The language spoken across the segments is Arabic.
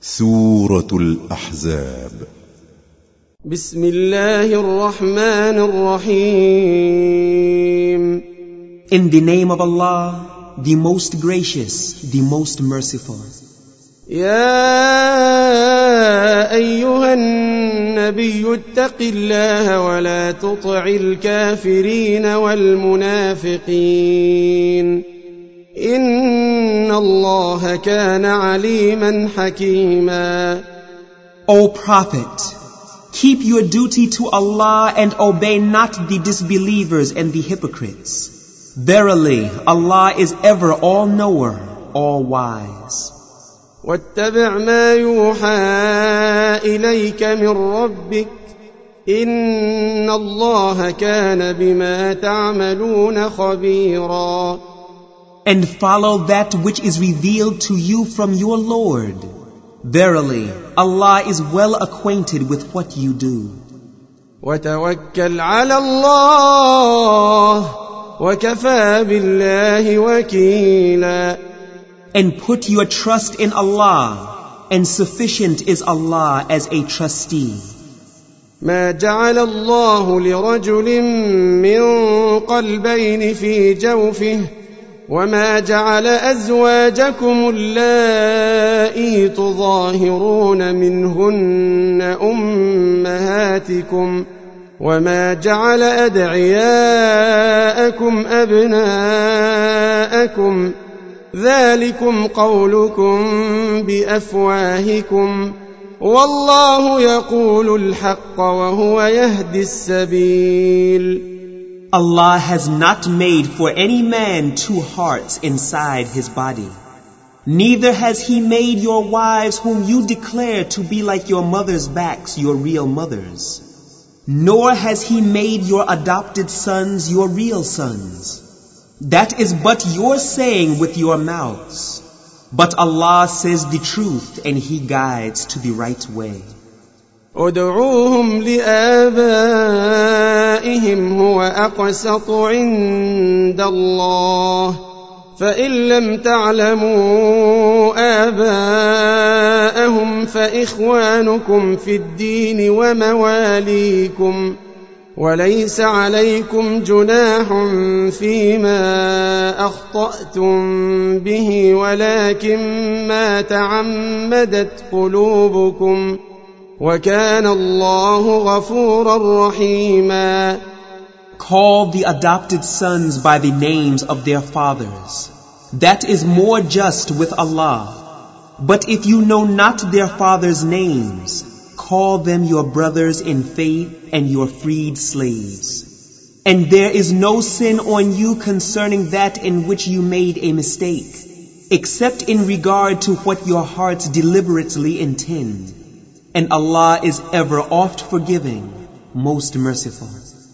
سورة الأحزاب. بسم الله الرحمن الرحيم. In the name of Allah, the most gracious, the most merciful. يا أيها النبي اتق الله ولا تطع الكافرين والمنافقين إن الله كان عليما حكيما. O Prophet, keep your duty to Allah and obey not the disbelievers and the hypocrites. Verily, Allah is ever all-knower, all-wise. واتبع ما يوحى إليك من ربك إن الله كان بما تعملون خبيرا. And follow that which is revealed to you from your Lord. Verily, Allah is well acquainted with what you do. وتوكل على الله وكفى بالله وكيلا. And put your trust in Allah, and sufficient is Allah as a trustee. ما جعل الله لرجل من قلبين في جوفه وما جعل أزواجكم اللائي تظاهرون منهن أمهاتكم وما جعل أدعياءكم أبناءكم ذلكم قولكم بأفواهكم والله يقول الحق وهو يهدي السبيل. Allah has not made for any man two hearts inside his body. Neither has He made your wives whom you declare to be like your mother's backs your real mothers. Nor has He made your adopted sons your real sons. That is but your saying with your mouths. But Allah says the truth and He guides to the right way. ادعوهم لآبائهم هو أقسط عند الله فإن لم تعلموا آباءهم فإخوانكم في الدين ومواليكم وليس عليكم جناح فيما أخطأتم به ولكن ما تعمدت قلوبكم وَكَانَ اللَّهُ غَفُورًا رَحِيمًا. Call the adopted sons by the names of their fathers. That is more just with Allah. But if you know not their fathers' names, call them your brothers in faith and your freed slaves. And there is no sin on you concerning that in which you made a mistake, except in regard to what your hearts deliberately intend. And Allah is ever oft forgiving, most merciful.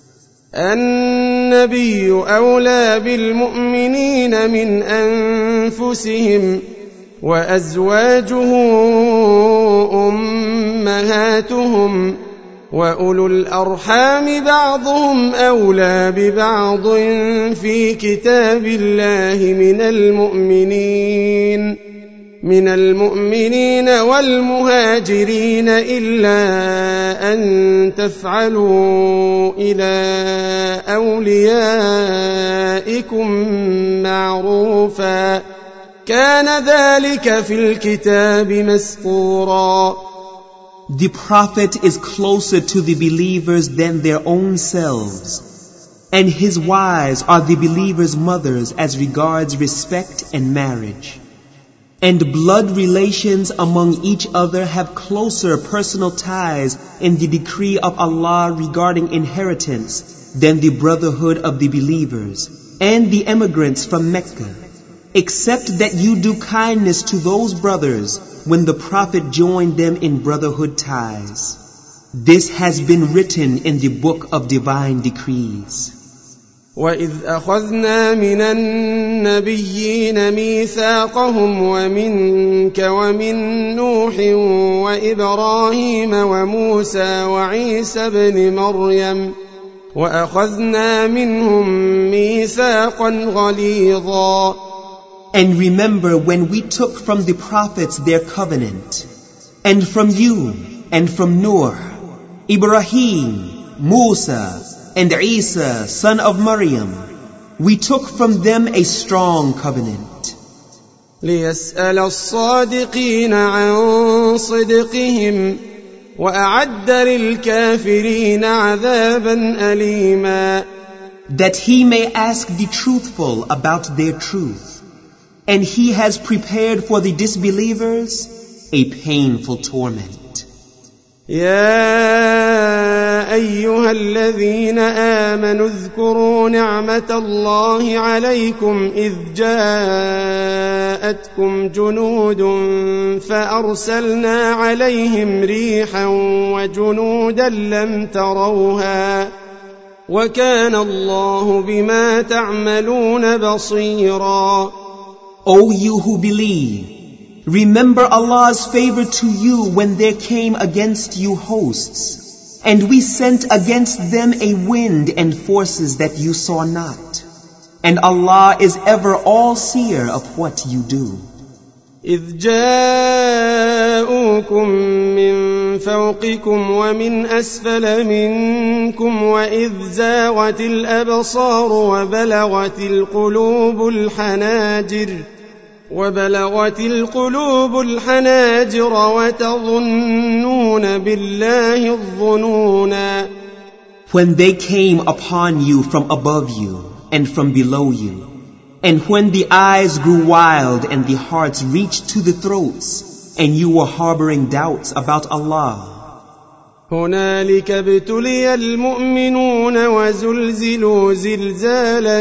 النبي أولى بالمؤمنين من أنفسهم وأزواجه أمهاتهم وأولو الأرحام بعضهم أولى ببعض في كتاب الله من المؤمنين والمهاجرين إلا أن تفعلوا إلى أوليائكم معروفا كان ذلك في الكتاب مسطورا. The Prophet is closer to the believers than their own selves, and his wives are the believers' mothers as regards respect and marriage. And blood relations among each other have closer personal ties in the decree of Allah regarding inheritance than the brotherhood of the believers and the emigrants from Mecca, except that you do kindness to those brothers when the Prophet joined them in brotherhood ties. This has been written in the book of divine decrees. وَإِذْ أَخَذْنَا مِنَ النَّبِيِّينَ مِيثَاقَهُمْ وَمِنْكَ وَمِنْ نُوحٍ وَإِبْرَاهِيمَ وَمُوسَى وَعِيسَى ابْنِ مَرْيَمَ وَأَخَذْنَا مِنْهُمْ مِيثَاقًا غَلِيظًا. And remember when we took from the prophets their covenant, And from you, and from Noah, Ibrahim, Musa, and Isa, son of Maryam, we took from them a strong covenant. ليسأل الصادقين عن صدقهم وأعد للكافرين عذابا أليما. That he may ask the truthful about their truth, and he has prepared for the disbelievers a painful torment. يا أيها الذين آمنوا اذكروا نعمة الله عليكم إذ جاءتكم جنود فأرسلنا عليهم ريحا وجنودا لم تروها وكان الله بما تعملون بصيرا. O you who believe, remember Allah's favor to you when there came against you hosts, and we sent against them a wind and forces that you saw not. And Allah is ever all-seer of what you do. إذ جاءوكم من فوقكم ومن أسفل منكم وإذ زاغت الأبصار وبلغت القلوب الحناجر وتظنون بالله الظنونا. When they came upon you from above you and from below you, and when the eyes grew wild and the hearts reached to the throats, and you were harboring doubts about Allah. هنالك ابتلي المؤمنون وزلزلوا زلزالا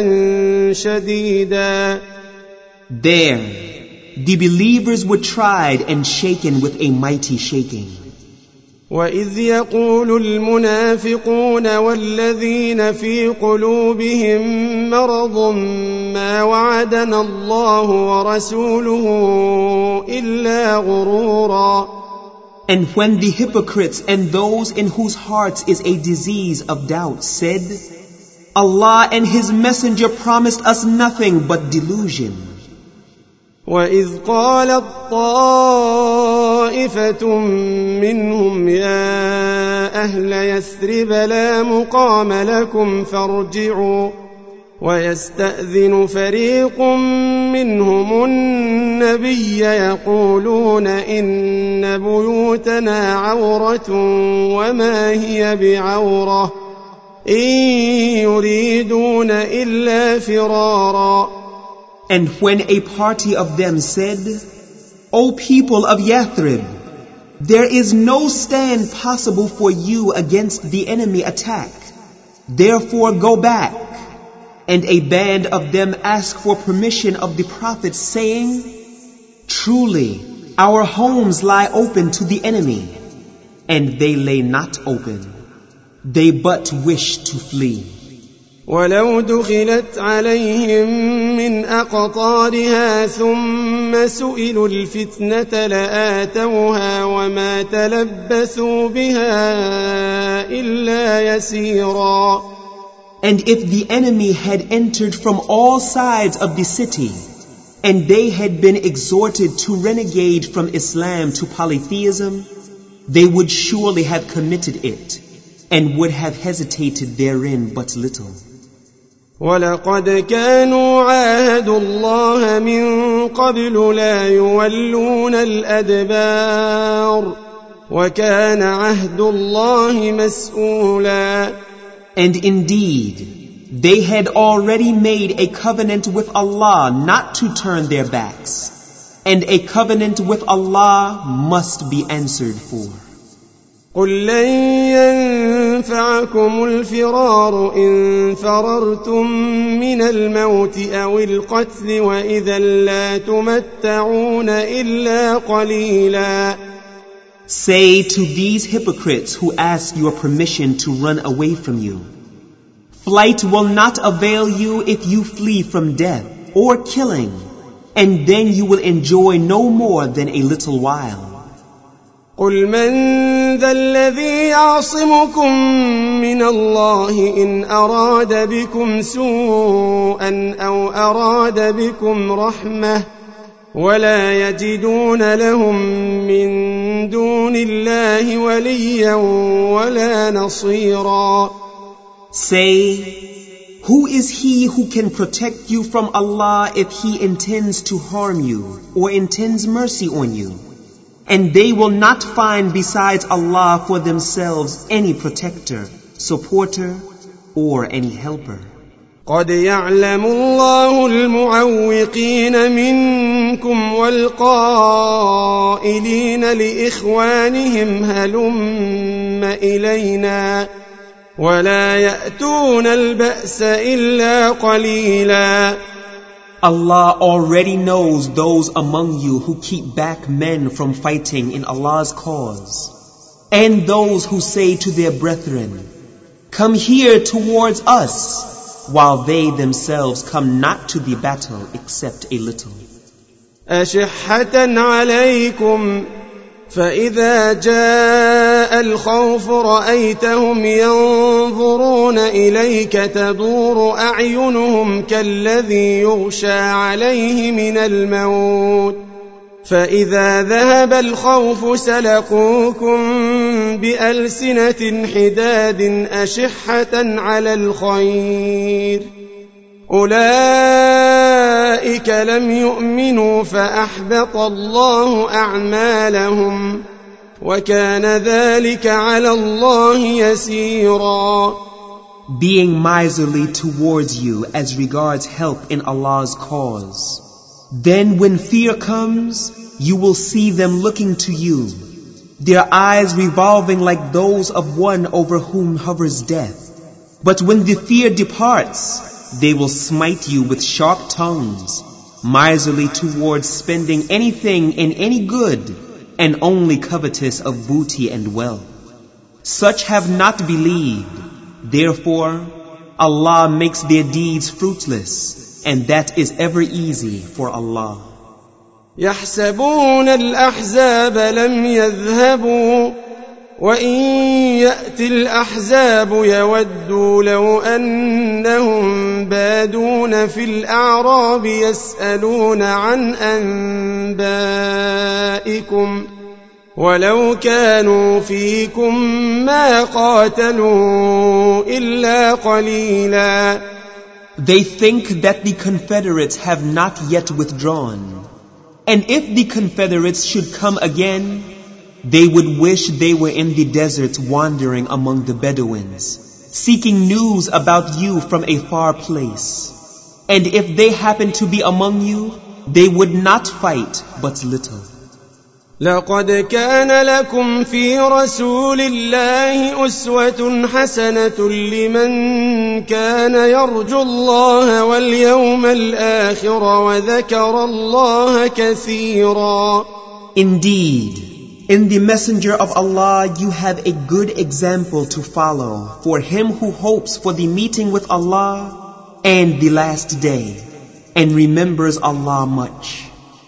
شديدا. There, the believers were tried and shaken with a mighty shaking. وَإِذْ يَقُولُ الْمُنَافِقُونَ وَالَّذِينَ فِي قُلُوبِهِم مَّرَضٌ مَّا وَعَدَنَا اللَّهُ وَرَسُولُهُ إِلَّا غُرُورًا. And when the hypocrites and those in whose hearts is a disease of doubt said, Allah and His Messenger promised us nothing but delusion. وَإِذْ قَالَتْ طَائِفَةٌ مِّنْهُمْ يَا أَهْلَ يَثْرِبَ لَا مُقَامَ لَكُمْ فَارْجِعُوا وَيَسْتَأْذِنُ فَرِيقٌ مِّنْهُمُ النَّبِيَّ يَقُولُونَ إِنَّ بُيُوتَنَا عَوْرَةٌ وَمَا هِيَ بِعَوْرَةٍ إِن يُرِيدُونَ إِلَّا فِرَارًا. And when a party of them said, O people of Yathrib, there is no stand possible for you against the enemy attack. Therefore go back. And a band of them asked for permission of the Prophet, saying, Truly, our homes lie open to the enemy. And they lay not open. They but wish to flee. ولو دخلت عليهم من أقطارها ثم سئلوا الفتنة لآتوها وما تلبثوا بها إلا يسيرا. And if the enemy had entered from all sides of the city, and they had been exhorted to renegade from Islam to polytheism, they would surely have committed it, and would have hesitated therein but little. وَلَقَدْ كَانُوا عَاهَدُوا اللَّهَ مِن قَبْلُ لَا يُوَلُّونَ الْأَدْبَارَ وَكَانَ عَهْدُ اللَّهِ مَسْئُولًا. And indeed, they had already made a covenant with Allah not to turn their backs, and a covenant with Allah must be answered for. قُل لَّن يَنفَعَكُمُ الْفِرَارُ إِن فَرَرْتُم مِّنَ الْمَوْتِ أَوِ الْقَتْلِ وَإِذًا لَّا تُمَتَّعُونَ إِلَّا قَلِيلًا. Say to these hypocrites who ask your permission to run away from you, flight will not avail you if you flee from death or killing, and then you will enjoy no more than a little while. قُلْ مَنْ ذَا الَّذِي يَعْصِمُكُمْ مِنَ اللَّهِ إِنْ أَرَادَ بِكُمْ سُوءًا أَوْ أَرَادَ بِكُمْ رَحْمَةً وَلَا يَجِدُونَ لَهُم مِّن دون الله وليا ولا نصيرا. Say, who is he who can protect you from Allah if he intends to harm you or intends mercy on you? And they will not find besides Allah for themselves any protector, supporter, or any helper. قد يعلم الله المعوقين منكم والقائلين لإخوانهم هلم إلينا ولا يأتون البأس إلا قليلا. Allah already knows those among you who keep back men from fighting in Allah's cause, and those who say to their brethren, "Come here towards us," while they themselves come not to the battle except a little. أشحة عليكم فإذا جاء الخوف رأيتهم ينظرون إليك تدور أعينهم كالذي يغشى عليه من الموت فإذا ذهب الخوف سلقوكم بألسنة حداد أشحة على الخير أولئك لم يؤمنوا فأحبط الله أعمالهم وكان ذلك على الله يسيرا. Being miserly towards you as regards help in Allah's cause. Then when fear comes, you will see them looking to you, their eyes revolving like those of one over whom hovers death. But when the fear departs, they will smite you with sharp tongues, miserly towards spending anything in any good, and only covetous of booty and wealth. Such have not believed. Therefore, Allah makes their deeds fruitless, and that is ever easy for Allah. يحسبون الأحزاب لم يذهبوا وإن يأتي الأحزاب يودوا لو أنهم بادون في الأعراب يسألون عن أنبائكم ولو كانوا فيكم ما قاتلوا إلا قليلا. They think that the Confederates have not yet withdrawn. And if the Confederates should come again, they would wish they were in the deserts wandering among the Bedouins, seeking news about you from a far place. And if they happen to be among you, they would not fight but little. لقد كان لكم في رسول الله أسوة حسنة لمن كان يرجو الله واليوم الآخر وذكر الله كثيرا. Indeed, in the Messenger of Allah you have a good example to follow for him who hopes for the meeting with Allah and the last day and remembers Allah much.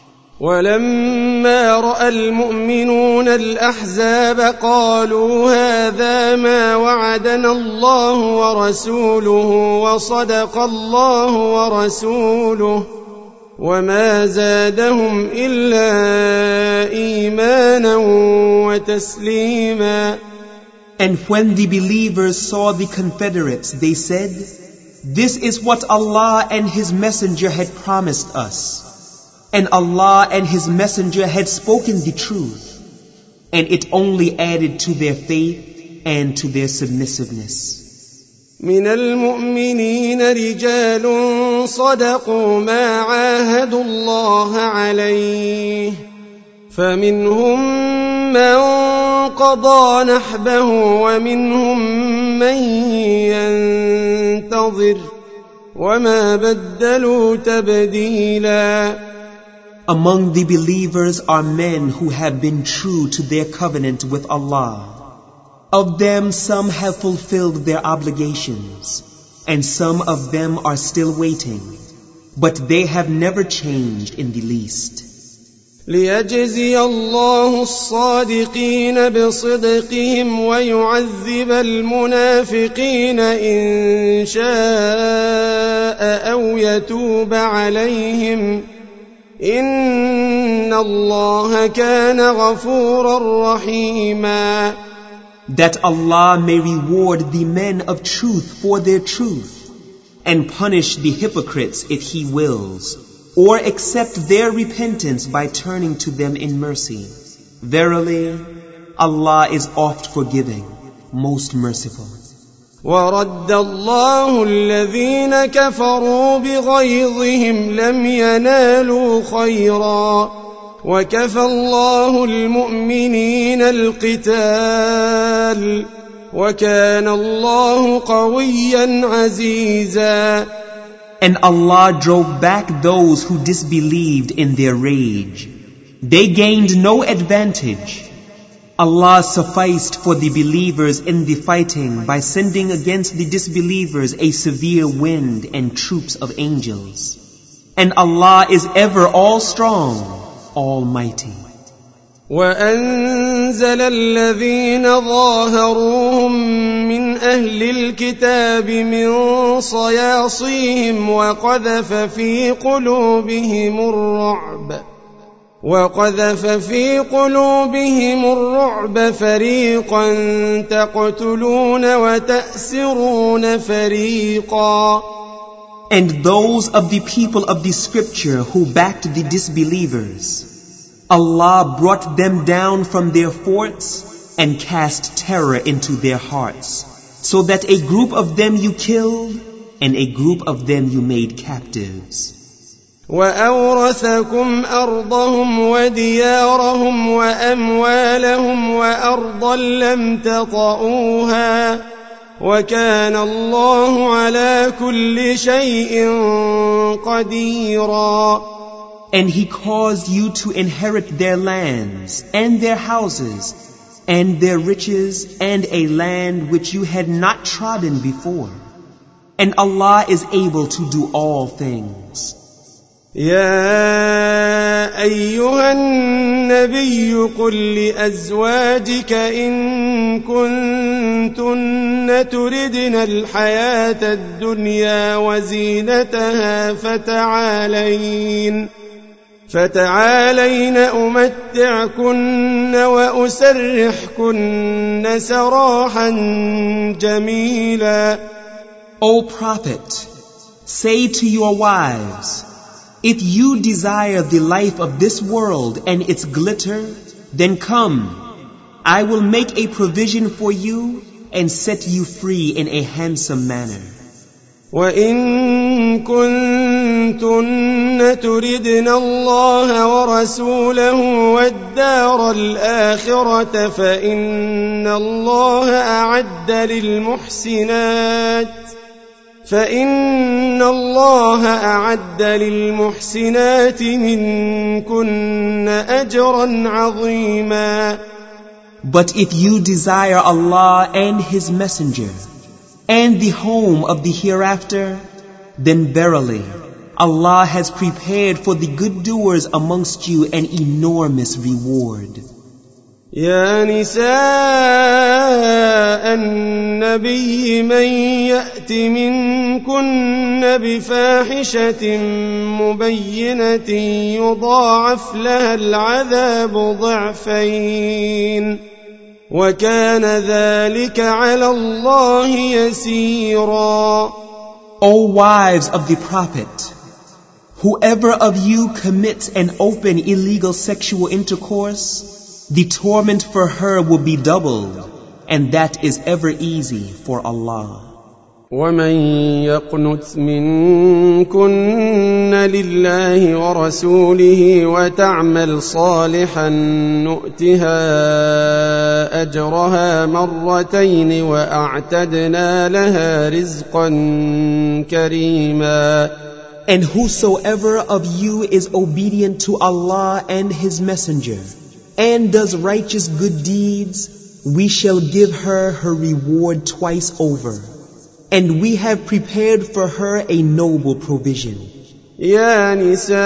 ولما رأى المؤمنون الأحزاب قالوا هذا ما وعدنا الله ورسوله وصدق الله ورسوله وما زادهم إلا إيمانا وتسليما. And when the believers saw the Confederates, they said, "This is what Allah and His Messenger had promised us." And Allah and His Messenger had spoken the truth, and it only added to their faith and to their submissiveness. من المؤمنين رجال صدقوا ما عاهدوا الله عليه فمنهم من قضى نحبه ومنهم من ينتظر وما بدلوا تبديلا. Among the believers are men who have been true to their covenant with Allah. Of them some have fulfilled their obligations, and some of them are still waiting, but they have never changed in the least. ليجزي الله الصادقين بصدقهم ويعذب المنافقين إن شاء أو يتوب عليهم إن الله كان غفورا رحيما. That Allah may reward the men of truth for their truth, and punish the hypocrites if He wills, or accept their repentance by turning to them in mercy. Verily, Allah is oft forgiving, most merciful. ورد الله الذين كفروا بغيظهم لم ينالوا خيرا وكفى الله المؤمنين القتال وكان الله قويا عزيزا. And Allah drove back those who disbelieved in their rage. They gained no advantage. Allah sufficed for the believers in the fighting by sending against the disbelievers a severe wind and troops of angels. And Allah is ever all strong, almighty. وأنزل الذين ظاهروهم من أهل الكتاب من صياصيهم وقذف في قلوبهم الرعب فريقا تقتلون وتأسرون فريقا. And those of the people of the scripture who backed the disbelievers, Allah brought them down from their forts and cast terror into their hearts, so that a group of them you killed and a group of them you made captives. وأورثكم أرضهم وديارهم وأموالهم وأرضا لم تطئوها وكان الله على كل شيء قديرا. And He caused you to inherit their lands and their houses and their riches and a land which you had not trodden before. And Allah is able to do all things. يا أيها النبي قل لأزواجك إن كنتن تردن الحياة الدنيا وزينتها فتعالين أمتعكن وأسرحكن سراحا جميلا. O Prophet, say to your wives, if you desire the life of this world and its glitter, then come, I will make a provision for you and set you free in a handsome manner. وَإِن كُنتُنَّ تُرِدْنَ اللَّهَ وَرَسُولَهُ وَالدَّارَ الْآخِرَةَ فَإِنَّ اللَّهَ أَعَدَّ لِلْمُحْسِنَاتِ مِنكُنَّ أَجْرًا عَظِيمًا. But if you desire Allah and His Messenger and the home of the hereafter, then verily Allah has prepared for the good doers amongst you an enormous reward. يا نساء النبي من يأت منكن بفاحشة مبينة يضاعف لها العذاب ضعفين وكان ذلك على الله يسيرا. O wives of the Prophet, whoever of you commits an open illegal sexual intercourse, the torment for her will be doubled, and that is ever easy for Allah. وَمَن يَقْنُتْ مِنكُنَّ لِلَّهِ وَرَسُولِهِ وَتَعْمَلْ صَالِحًا نُؤْتِهَا أَجْرَهَا مرتين وَأَعْتَدْنَا لَهَا رِزْقًا كَرِيمًا. And whosoever of you is obedient to Allah and His Messenger, and does righteous good deeds, we shall give her her reward twice over. And we have prepared for her a noble provision. يا نساء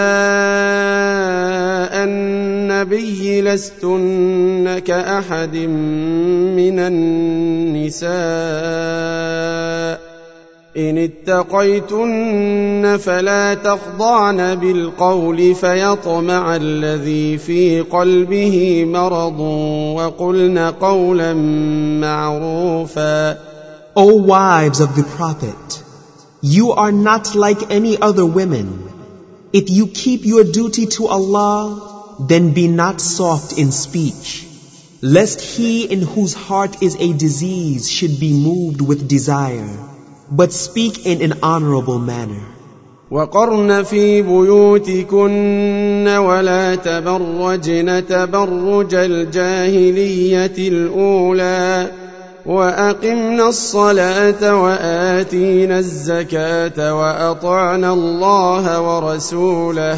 النبي لستن كأحد من النساء إن اتقيتن فلا تخضعن بالقول فيطمع الذي في قلبه مرض وقلن قولا معروفا. O wives of the Prophet, you are not like any other women. If you keep your duty to Allah, then be not soft in speech, lest he in whose heart is a disease should be moved with desire, but speak in an honorable manner. وقرن في بيوتكن ولا تبرجن تبرج الجاهلية الأولى وأقمنا الصلاة وآتينا الزكاة وأطعنا الله ورسوله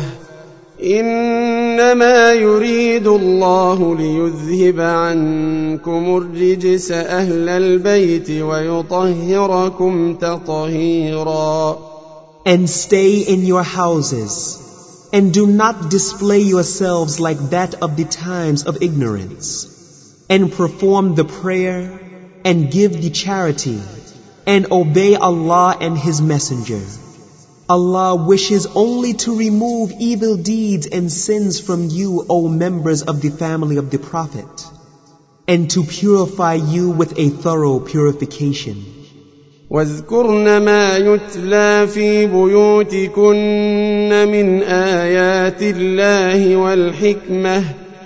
إنما يريد الله ليذهب عنكم الرجس أهل البيت ويطهركم تطهيرا. And stay in your houses, and do not display yourselves like that of the times of ignorance, and perform the prayer, and give the charity, and obey Allah and His Messenger. Allah wishes only to remove evil deeds and sins from you, O members of the family of the Prophet, and to purify you with a thorough purification. واذكرن ما يتلى في بيوتكن من آيات الله والحكمة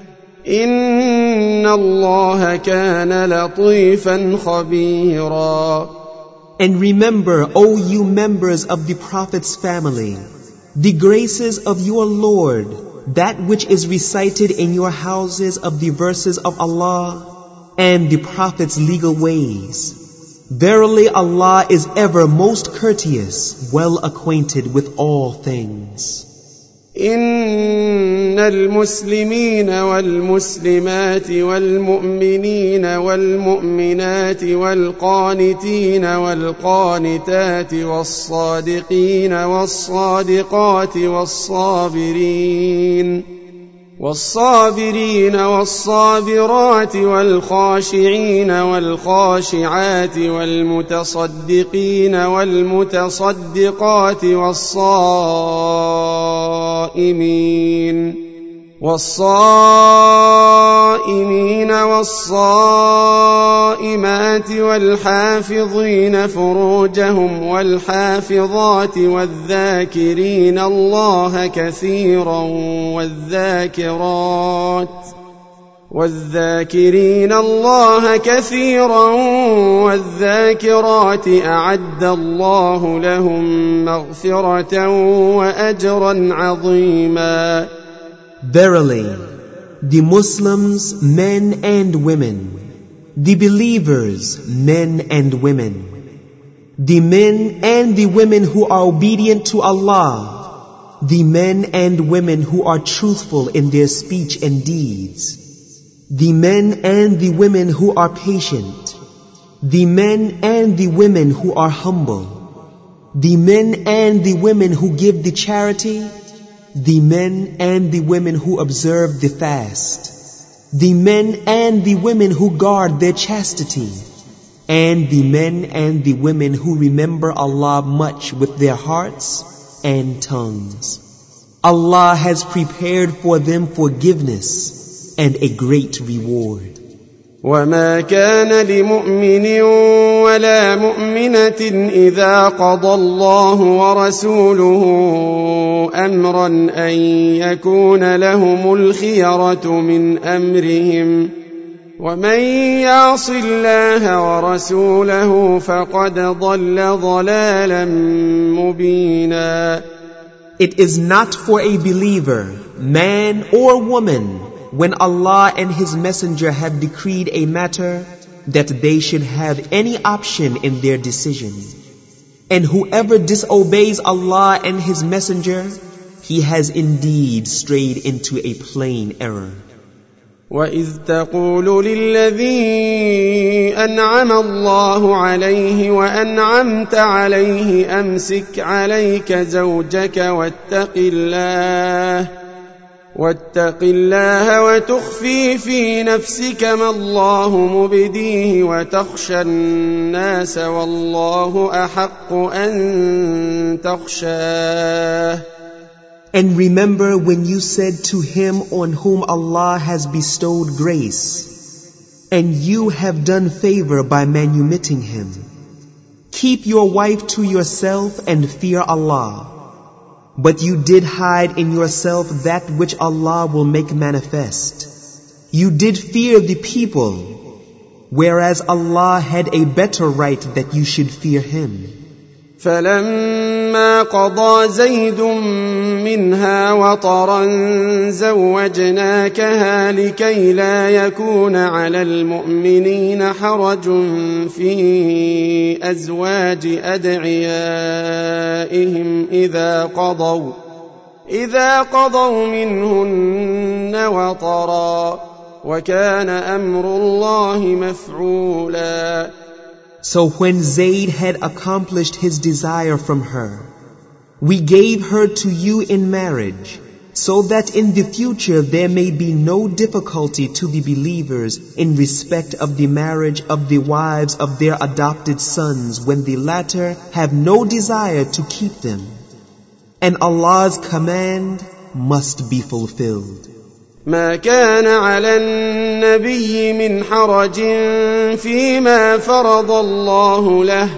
إن الله كان لطيفا خبيرا. And remember, O you members of the Prophet's family, the graces of your Lord, that which is recited in your houses of the verses of Allah and the Prophet's legal ways. Verily Allah is ever most courteous, well acquainted with all things. إن المسلمين والمسلمات والمؤمنين والمؤمنات والقانتين والقانتات والصادقين والصادقات والصابرين والصابرات والخاشعين والخاشعات والمتصدقين والمتصدقات والصائمين والصائمات والحافظين فروجهم والحافظات والذاكرين الله كثيرا والذاكرات أعد الله لهم مغفرة وأجرا عظيما. Verily, the Muslims, men and women, the believers, men and women, the men and the women who are obedient to Allah, the men and women who are truthful in their speech and deeds, the men and the women who are patient, the men and the women who are humble, the men and the women who give the charity, the men and the women who observe the fast, the men and the women who guard their chastity, and the men and the women who remember Allah much with their hearts and tongues. Allah has prepared for them forgiveness and a great reward. وما كان لمؤمن ولا مؤمنة إذا قضى الله ورسوله أمرا أن يكون لهم الخيرة من أمرهم ومن يعص الله ورسوله فقد ضل ضلالا مبينا. It is not for a believer, man or woman, when Allah and His Messenger have decreed a matter, that they should have any option in their decision. And whoever disobeys Allah and His Messenger, he has indeed strayed into a plain error. وَإِذْ تَقُولُ لِلَّذِي أَنْعَمَ اللَّهُ عَلَيْهِ وَأَنْعَمْتَ عَلَيْهِ أَمْسِكْ عَلَيْكَ زَوْجَكَ واتق الله وتخفي في نفسك ما الله مبديه وتخشى الناس والله أحق أن تخشاه. And remember when you said to him on whom Allah has bestowed grace, and you have done favor by manumitting him, keep your wife to yourself and fear Allah. But you did hide in yourself that which Allah will make manifest. You did fear the people, whereas Allah had a better right that you should fear Him. فلما قضى زيد منها وطرا زوجناكها لكي لا يكون على المؤمنين حرج في أزواج أدعيائهم إذا قضوا منهن وطرا وكان أمر الله مفعولا. So when Zayd had accomplished his desire from her, we gave her to you in marriage, so that in the future there may be no difficulty to the believers in respect of the marriage of the wives of their adopted sons when the latter have no desire to keep them. And Allah's command must be fulfilled. ما كان على النبي من حرج فيما فرض الله له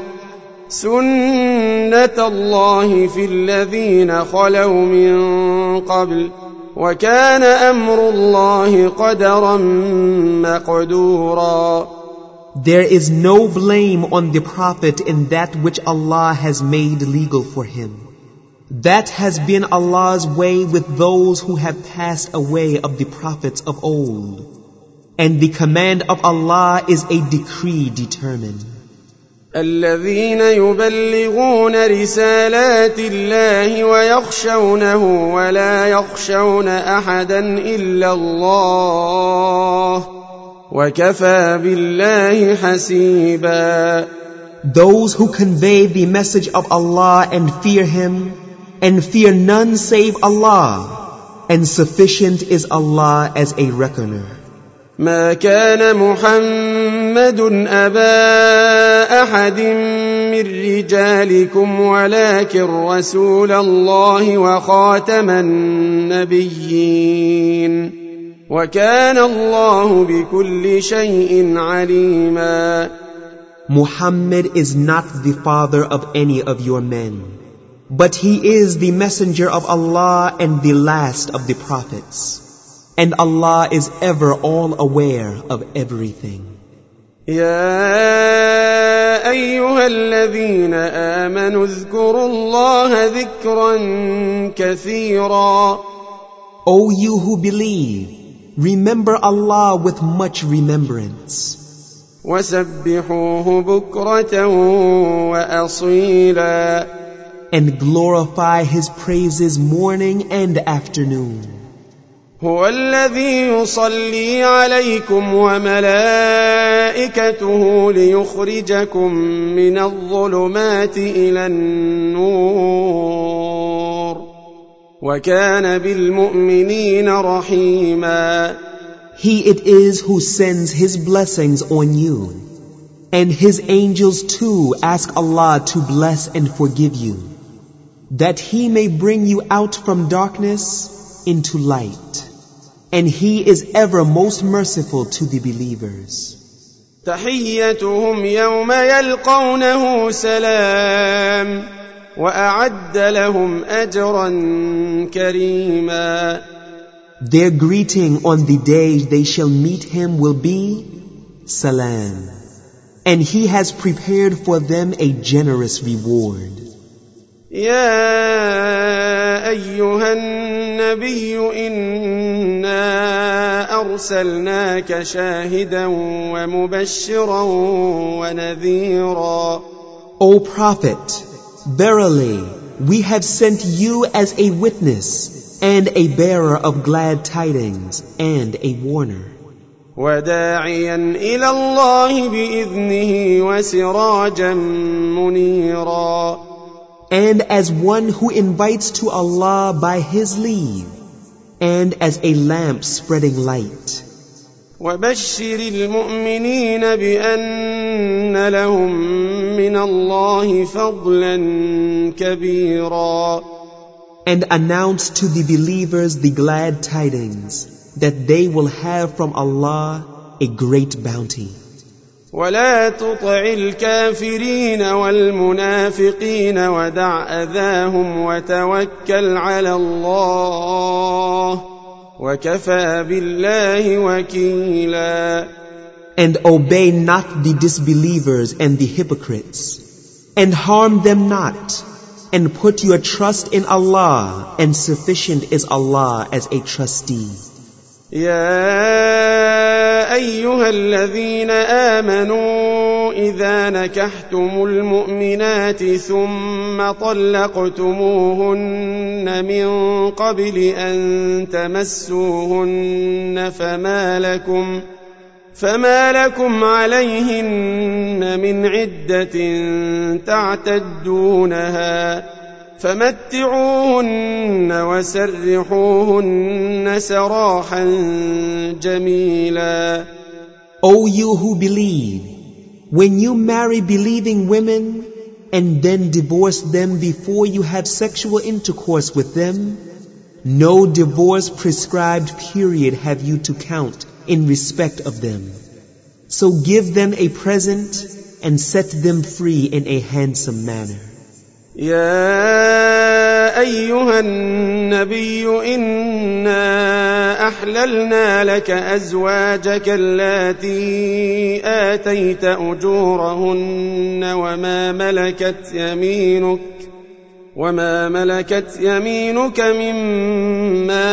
سنة الله في الذين خلوا من قبل وكان أمر الله قدرا مقدورا. There is no blame on the Prophet in that which Allah has made legal for him. That has been Allah's way with those who have passed away of the prophets of old. And the command of Allah is a decree determined. الذين يبلغون رسالات الله ويخشونه ولا يخشون أحدا إلا الله وكفى بالله حسيبا. Those who convey the message of Allah and fear Him, and fear none save Allah, and sufficient is Allah as a reckoner. ما كان محمد أبا أحد من رجالكم ولكن رسول الله وخاتم النبيين وكان الله بكل شيء عليما. Muhammad is not the father of any of your men, but he is the messenger of Allah and the last of the prophets. And Allah is ever all aware of everything. يا أيها الذين آمنوا اذكروا الله ذكرا كثيرا. O you who believe, remember Allah with much remembrance. وسبحوه بكرة وأصيلا. And glorify His praises morning and afternoon. هو الذي يصلي عليكم وملائكته ليخرجكم من الظلمات إلى النور وكان بالمؤمنين رحيما. He it is who sends His blessings on you, and His angels too ask Allah to bless and forgive you, that He may bring you out from darkness into light. And He is ever most merciful to the believers. تحيتهم يوم يلقونه سلام وأعد لهم أجرا كريما. Their greeting on the day they shall meet Him will be salam, and He has prepared for them a generous reward. يا أيها النبي إنا أرسلناك شاهدا ومبشرا ونذيرا. O Prophet, verily we have sent you as a witness and a bearer of glad tidings and a warner. وداعيا إلى الله بإذنه وسراجا منيرا. And as one who invites to Allah by His leave, and as a lamp spreading light. وبشر المؤمنين بأن لهم من الله فضلا كبيرا. And announce to the believers the glad tidings that they will have from Allah a great bounty. ولا تطع الكافرين والمنافقين ودع أذاهم وتوكل على الله وكفى بالله وكيلا. And obey not the disbelievers and the hypocrites, and harm them not, and put your trust in Allah, and sufficient is Allah as a trustee. يا أيها الذين آمنوا إذا نكحتم المؤمنات ثم طلقتموهن من قبل أن تمسوهن فما لكم عليهن من عدة تعتدونها فمتعوهن وسرحوهن سراحا جميلا. O you who believe, when you marry believing women and then divorce them before you have sexual intercourse with them, no divorce prescribed period have you to count in respect of them. So give them a present and set them free in a handsome manner. يا أيها النبي إنا أحللنا لك أزواجك اللاتي آتيت أجورهن وما ملكت يمينك مما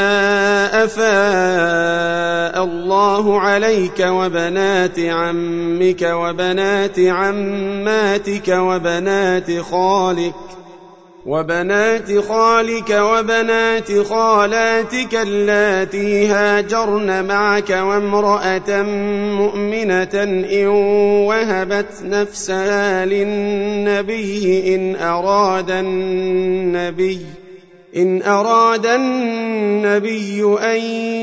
أفاء الله عليك وبنات عمك وبنات عماتك وبنات خالك وبنات خالاتك اللاتي هاجرن معك وامرأة مؤمنة إن وهبت نفسها للنبي إن أراد النبي أن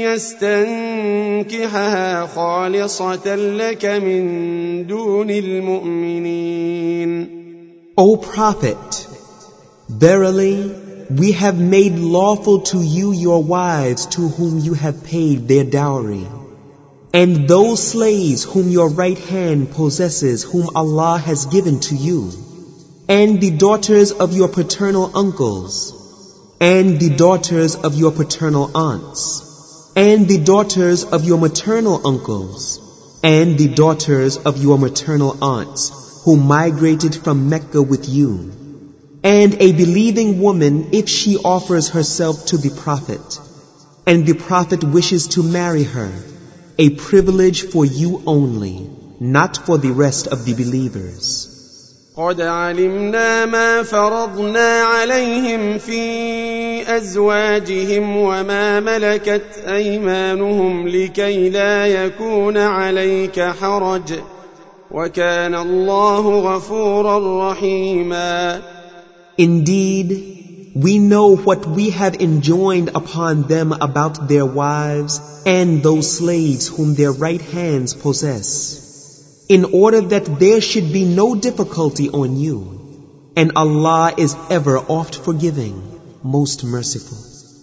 يستنكحها خالصة لك من دون المؤمنين. O Prophet, verily, we have made lawful to you your wives to whom you have paid their dowry, and those slaves whom your right hand possesses whom Allah has given to you, and the daughters of your paternal uncles, and the daughters of your paternal aunts, and the daughters of your maternal uncles, and the daughters of your maternal aunts who migrated from Mecca with you, and a believing woman if she offers herself to the Prophet, and the Prophet wishes to marry her, a privilege for you only, not for the rest of the believers. قد علمنا ما فرضنا عليهم في أزواجهم وما ملكت أيمانهم لكي لا يكون عليك حرج وكان الله غفورا رحيما. Indeed, we know what we have enjoined upon them about their wives and those slaves whom their right hands possess, in order that there should be no difficulty on you, and Allah is ever oft forgiving, most merciful.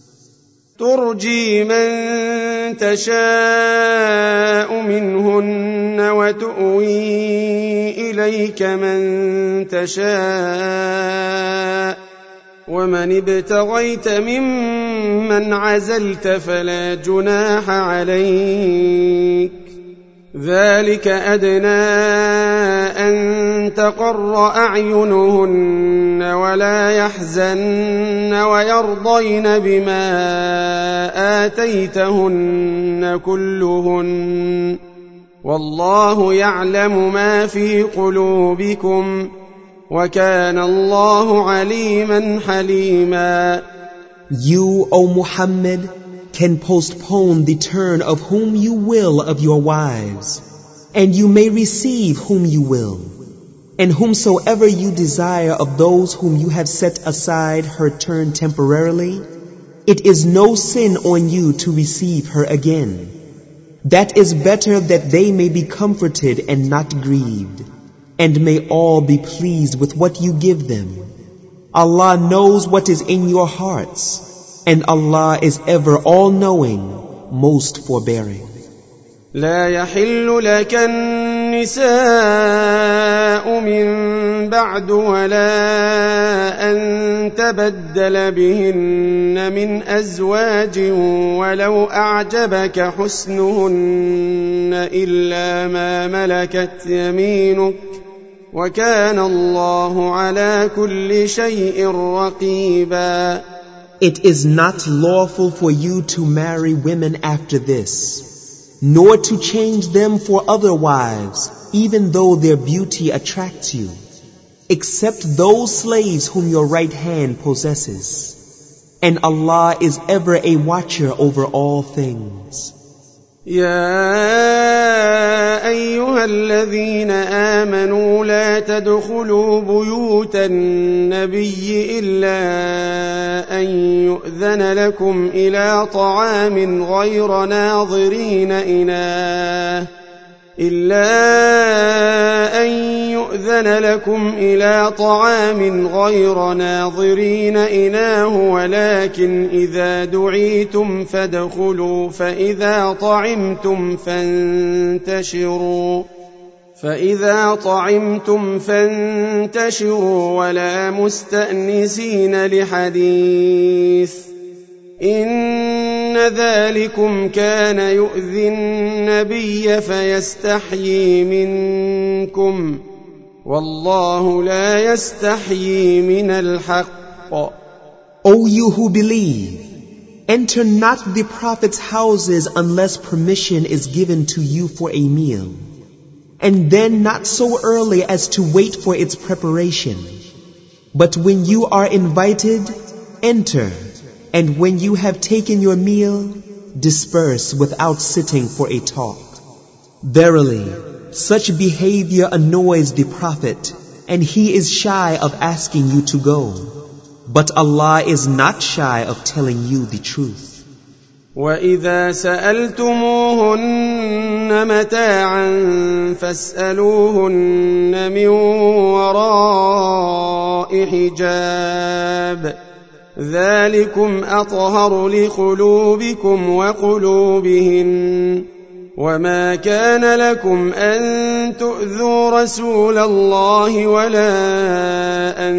ترجي من تشاء منهن وتؤوي إليك من تشاء ومن ابتغيت ممن عزلت فلا جناح عليك ذلك أدنى أن تقر أعينهن ولا يحزن ويرضين بما آتيتهن كلهن والله يعلم ما في قلوبكم وكان الله عليما حليما. You, O Muhammad, can postpone the turn of whom you will of your wives, and you may receive whom you will, and whomsoever you desire of those whom you have set aside her turn temporarily, it is no sin on you to receive her again. That is better that they may be comforted and not grieved, and may all be pleased with what you give them. Allah knows what is in your hearts, and Allah is ever all-knowing, most forbearing. لا يحل لك النساء من بعد ولا أن تبدل بهن من أزواج ولو أعجبك حسنهن إلا ما ملكت يمينك وكان الله على كل شيء رقيبا. It is not lawful for you to marry women after this, nor to change them for other wives, even though their beauty attracts you, except those slaves whom your right hand possesses. And Allah is ever a watcher over all things. يا أيها الذين آمنوا لا تدخلوا بيوت النبي إلا أن يؤذن لكم إلى طعام غير ناظرين إناه ولكن إذا دعيتم فادخلوا فإذا طعمتم فانتشروا ولا مستأنسين لحديث إن ذلكم كان يؤذي النبي فيستحيي منكم والله لا يستحيي من الحق. O you who believe, enter not the Prophet's houses unless permission is given to you for a meal, and then not so early as to wait for its preparation. But when you are invited, enter, and when you have taken your meal, disperse without sitting for a talk. Verily, such behavior annoys the Prophet, and he is shy of asking you to go. But Allah is not shy of telling you the truth. وَإِذَا سَأَلْتُمُوهُنَّ مَتَاعًا فَاسْأَلُوهُنَّ مِنْ وَرَاءِ حِجَابٍ ذَلِكُمْ أَطْهَرُ لِقُلُوبِكُمْ وَقُلُوبِهِنَّ وَمَا كَانَ لَكُمْ أَن تُؤْذُوا رَسُولَ اللَّهِ وَلَا أَن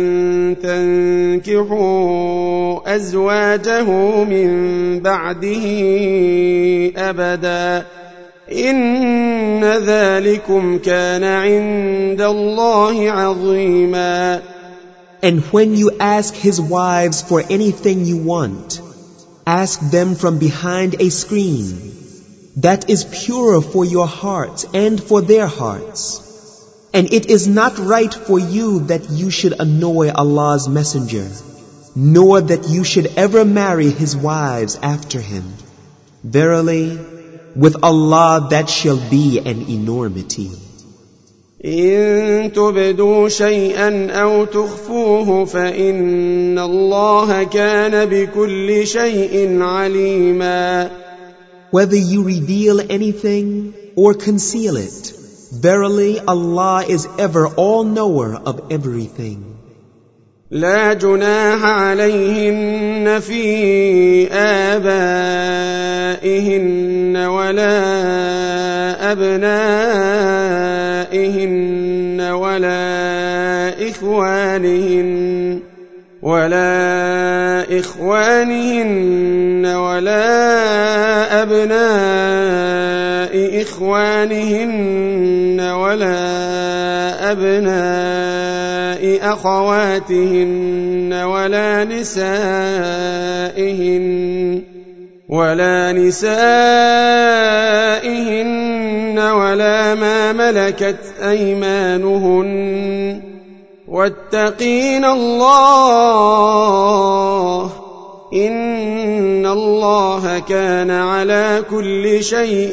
تَنكِحُوا أَزْوَاجَهُ مِن بَعْدِهِ أَبَدًا إِنَّ ذَلِكُمْ كَانَ عِندَ اللَّهِ عَظِيمًا. And when you ask his wives for anything you want, ask them from behind a screen. That is purer for your hearts and for their hearts. And it is not right for you that you should annoy Allah's messenger, nor that you should ever marry his wives after him. Verily, with Allah that shall be an enormity. إن تبدوا شيئا أو تخفوه فإن الله كان بكل شيء عليما. Whether you reveal anything or conceal it, verily Allah is ever all-knower of everything. لا جناح عليهن في آبائهن ولا أبنائهن ولا إخوانهن ولا أبناء إخوانهن ولا أبناء أخواتهن ولا نسائهن ولا ما ملكت أيمانهن واتقين الله إن الله كان على كل شيء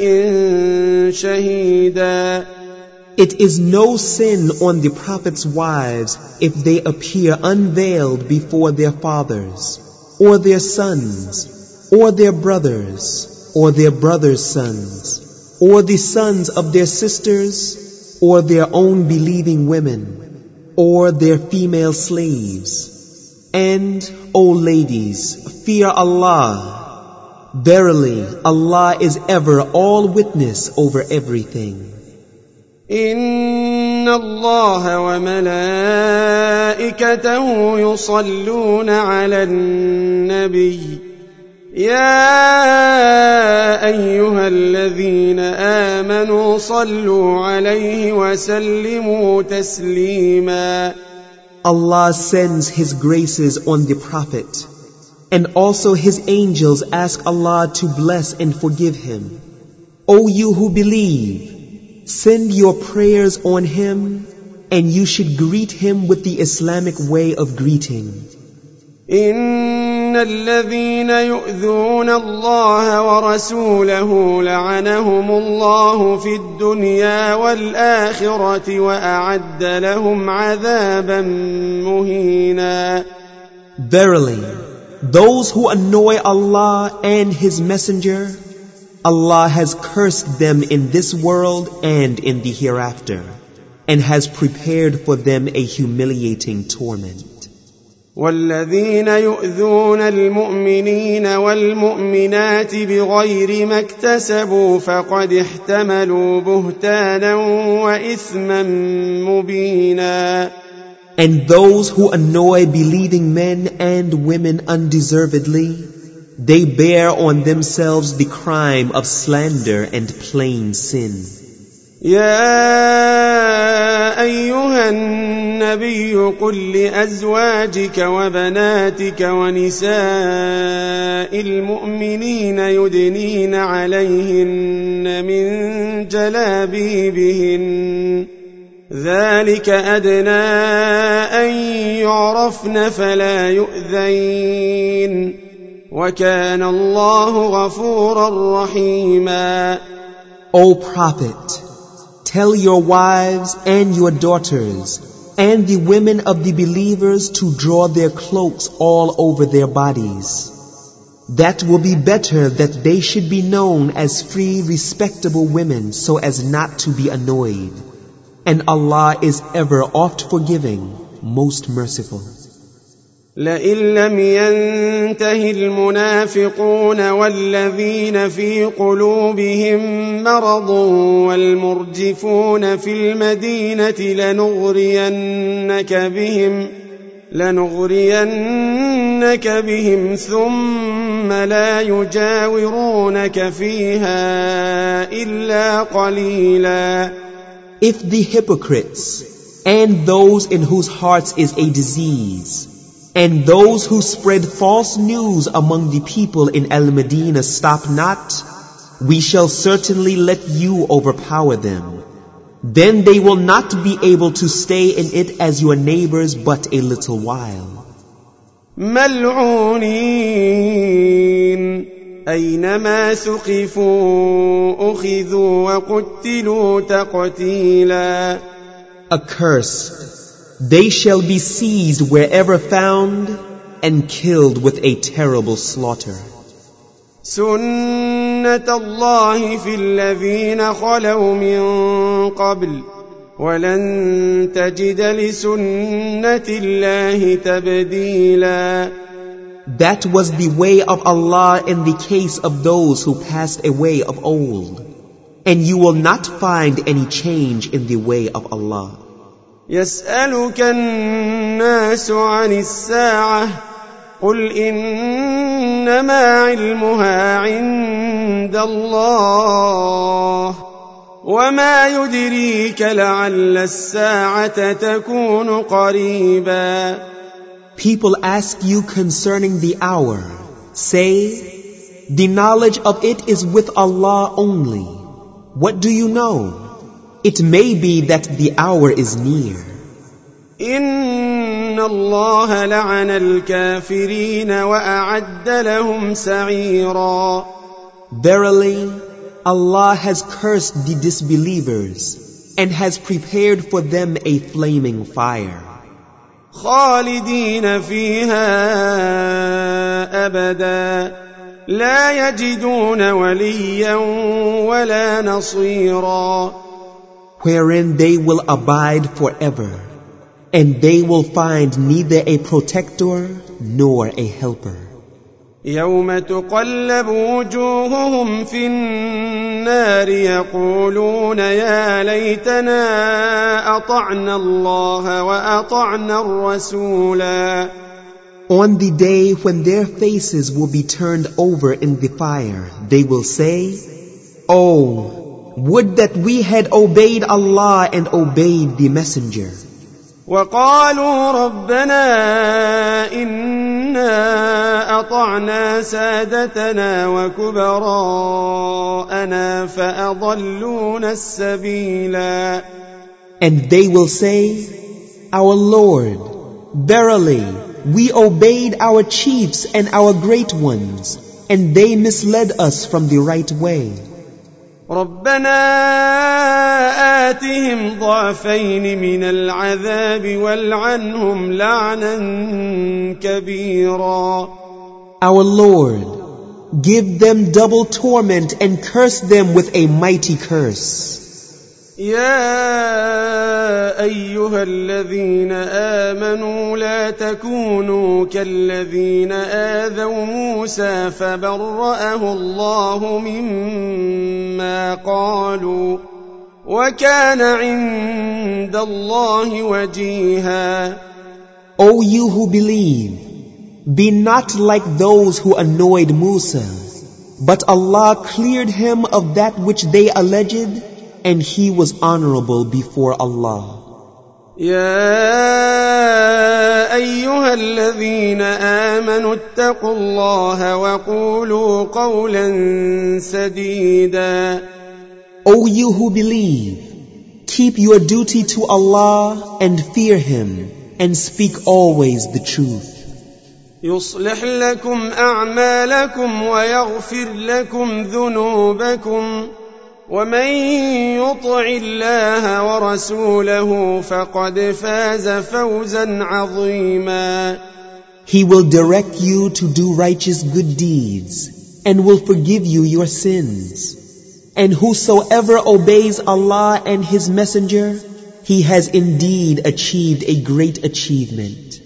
شهيدا. It is no sin on the Prophet's wives if they appear unveiled before their fathers, or their sons, or their brothers, or their brothers' sons, or the sons of their sisters, or their own believing women, or their female slaves. And, O ladies, fear Allah. Verily, Allah is ever all witness over everything. إن الله وملائكته يصلون على النبي يا أيها الذين آمنوا صلوا عليه وسلموا تسليما. Allah sends His graces on the Prophet, and also His angels ask Allah to bless and forgive him. O you who believe, send your prayers on him, and you should greet him with the Islamic way of greeting. إن الذين يؤذون الله ورسوله لعنهم الله في الدنيا والآخرة وأعد لهم عذابا مهينا. Verily, those who annoy Allah and His Messenger, Allah has cursed them in this world and in the hereafter, and has prepared for them a humiliating torment. والذين يؤذون المؤمنين والمؤمنات بغير ما اكتسبوا فقد احتملوا بهتانا وإثما مبينا. And those who annoy believing men and women undeservedly, they bear on themselves the crime of slander and plain sin. يا أيها النبي قل لأزواجك وبناتك ونساء المؤمنين يدنين عليهن من جلابيبهن ذلك أدنى أن يعرفن فلا يؤذين وكان الله غفورا رحيما. O Prophet, tell your wives and your daughters and the women of the believers to draw their cloaks all over their bodies. That will be better that they should be known as free, respectable women so as not to be annoyed. And Allah is ever oft forgiving, most merciful. لئن لم ينته المنافقون والذين في قلوبهم مرض والمرجفون في المدينة لنغرينك بهم ثم لا يجاورونك فيها إلا قليلا. If the hypocrites and those in whose hearts is a disease and those who spread false news among the people in Al-Medina stop not, we shall certainly let you overpower them. Then they will not be able to stay in it as your neighbors but a little while. ملعونين أينما ثقفوا أخذوا وقتلوا تقتيلا. Accursed, they shall be seized wherever found and killed with a terrible slaughter. سنة الله في الذين خلوا من قبل ولن تجد لسنة الله تبديلا. That was the way of Allah in the case of those who passed away of old, and you will not find any change in the way of Allah. يسألك الناس عن الساعة قل إنما علمها عند الله وما يدريك لعل الساعة تكون قريبا. People ask you concerning the hour. Say, the knowledge of it is with Allah only. What do you know? It may be that the hour is near. إن الله لعن الكافرين وأعد لهم سعيرا. Verily, Allah has cursed the disbelievers and has prepared for them a flaming fire. خالدين فيها أبدا لا يجدون وليا ولا نصيرا. Wherein they will abide forever, and they will find neither a protector nor a helper. يوم تقلب وجوههم في النار يقولون يا ليتنا أطعنا الله وأطعنا الرسولا. On the day when their faces will be turned over in the fire, they will say, "Oh, would that we had obeyed Allah and obeyed the Messenger." وقالوا ربنا إنا أطعنا سادتنا وكبراءنا فأضلونا السبيلا. And they will say, "Our Lord, verily, we obeyed our chiefs and our great ones, and they misled us from the right way." ربنا آتهم ضعفين من العذاب والعنهم لعنا كبيرا. Our Lord, give them double torment and curse them with a mighty curse. يا أيها الذين آمنوا لا تكونوا كالذين آذوا موسى فبرأه الله مما قالوا وكان عند الله وجيها. O you who believe, be not like those who annoyed Musa, but Allah cleared him of that which they alleged, and he was honorable before Allah. يا أيها الذين آمنوا اتقوا الله وقولوا قولا سديدا. O you who believe, keep your duty to Allah and fear Him, and speak always the truth. يصلح لكم أعمالكم ويغفر لكم ذنوبكم ومن يطع الله ورسوله فقد فاز فوزا عظيما. He will direct you to do righteous good deeds and will forgive you your sins. And whosoever obeys Allah and His Messenger, he has indeed achieved a great achievement.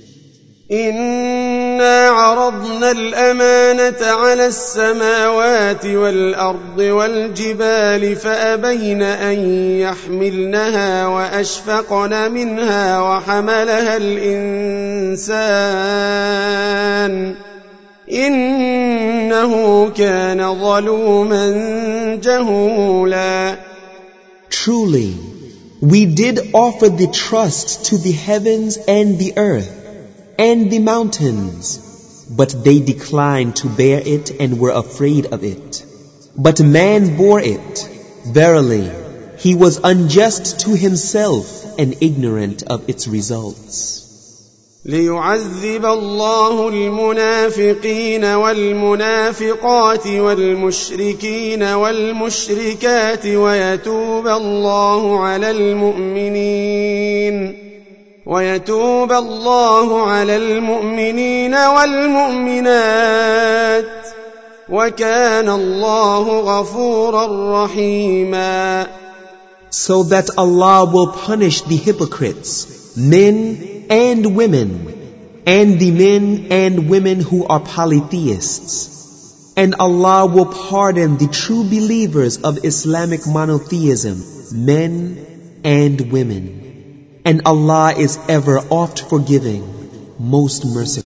إنا عرضنا الأمانة على السماوات والأرض والجبال فأبين أن يحملنها وأشفقن منها وحملها الإنسان إنه كان ظلوما جهولا. Truly, we did offer the trust to the heavens and the earth and the mountains, but they declined to bear it and were afraid of it. But man bore it. Verily, he was unjust to himself and ignorant of its results. ليعذب الله المنافقين والمنافقات والمشركين والمشركات ويتوب الله على المؤمنين والمؤمنات وكان الله غفورا رحيما. So that Allah will punish the hypocrites, men and women, and the men and women who are polytheists. And Allah will pardon the true believers of Islamic monotheism, men and women. And Allah is ever oft forgiving, most merciful.